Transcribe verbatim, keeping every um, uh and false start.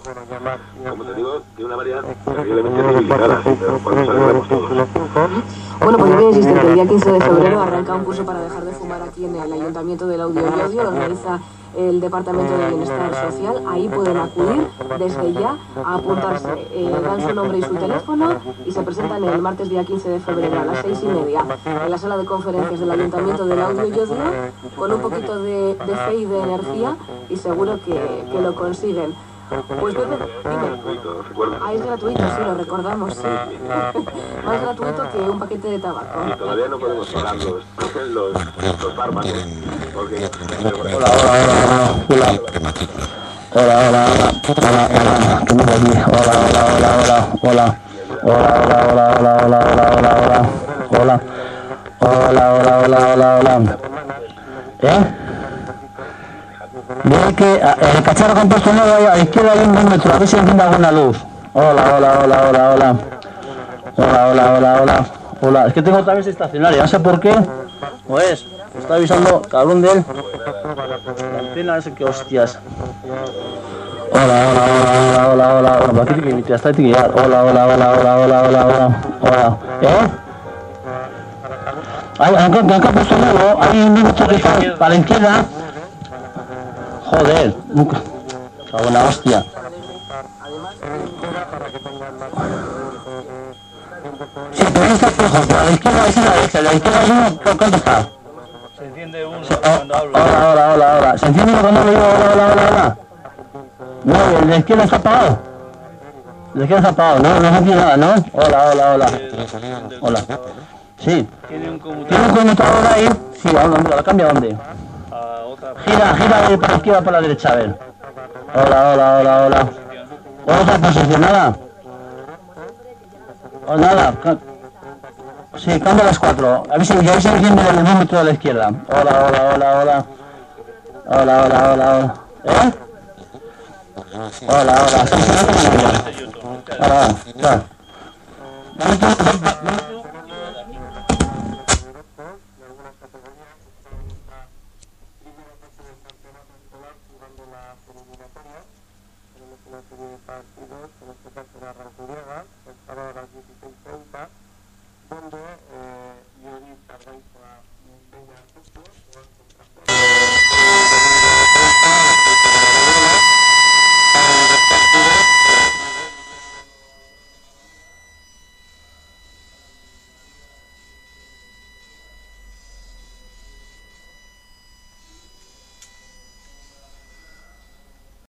Como te digo, tiene una variedad terriblemente limitada, pero cuando salgamos todos. Bueno, pues yo voy a insistir que el día quince de febrero arranca un curso para dejar de fumar aquí en el Ayuntamiento del Audio y Odio, lo organiza el Departamento de Bienestar Social. Ahí pueden acudir desde ya a apuntarse, eh, dan su nombre y su teléfono y se presentan el martes día quince de febrero a las seis y media en la sala de conferencias del Ayuntamiento del Audio y Odio, con un poquito de, de fe y de energía, y seguro que, que lo consiguen. Pues Pepe, dime. Ah, es gratuito, sí, lo recordamos, sí. Más gratuito que un paquete de tabaco. Y todavía no podemos pagar los, los, los fármacos, porque... Hola, hola, hola, hola. Hola, hola, hola, hola, ¿qué me aquí? Hola, hola, hola, hola, hola. Hola, hola, hola, hola, hola, hola, hola, hola. Hola. Hola, hola, hola, hola, hola. ¿Eh? Ve que el cacharro que han puesto nuevo a la izquierda hay un metro, a ver si enciende alguna luz. Hola, hola, hola, hola, hola. Hola, hola, hola, hola. Hola, es que tengo otra vez estacionaria, no sé por qué. Pues, me está avisando, cabrón de él. La antena, no sé qué hostias. Hola, hola, hola, hola, hola, hola. Por aquí tiene que está etiquetar. Hola, hola, hola, hola, hola, hola, hola. Hola. ¿Eh? Hay, han, han puesto nuevo, hay un metro que está para la izquierda. Joder, nunca. Cago en la hostia. Sí, pero no está fijo, pero a la izquierda es a la derecha, a la izquierda hay uno, ¿cuánto está? Se enciende uno Se, oh, cuando hablo. hola, hola, hola, hola. ¿Se enciende uno cuando hablo yo? Hola, hola, hola, hola. No, el de la izquierda está apagado. El de la izquierda está apagado, no, no se enciende nada, ¿no? Hola, hola, hola. Hola. Sí. Tiene un conmutador. ¿Tiene un conmutador ahí? Sí, ¿a dónde? ¿Lo cambia a dónde? A otra. Gira, gira de por la izquierda para la derecha, a ver. Hola, hola, hola, hola. Otra posición, nada. O nada. Sí, cambia las cuatro. A ver si ya se enciende el termómetro de la izquierda. Hola, hola, hola, hola. Hola, hola, hola, hola. ¿Eh? Hola, hola. ¿Está funcionando o no? Hola, hola. donde eh, yo vi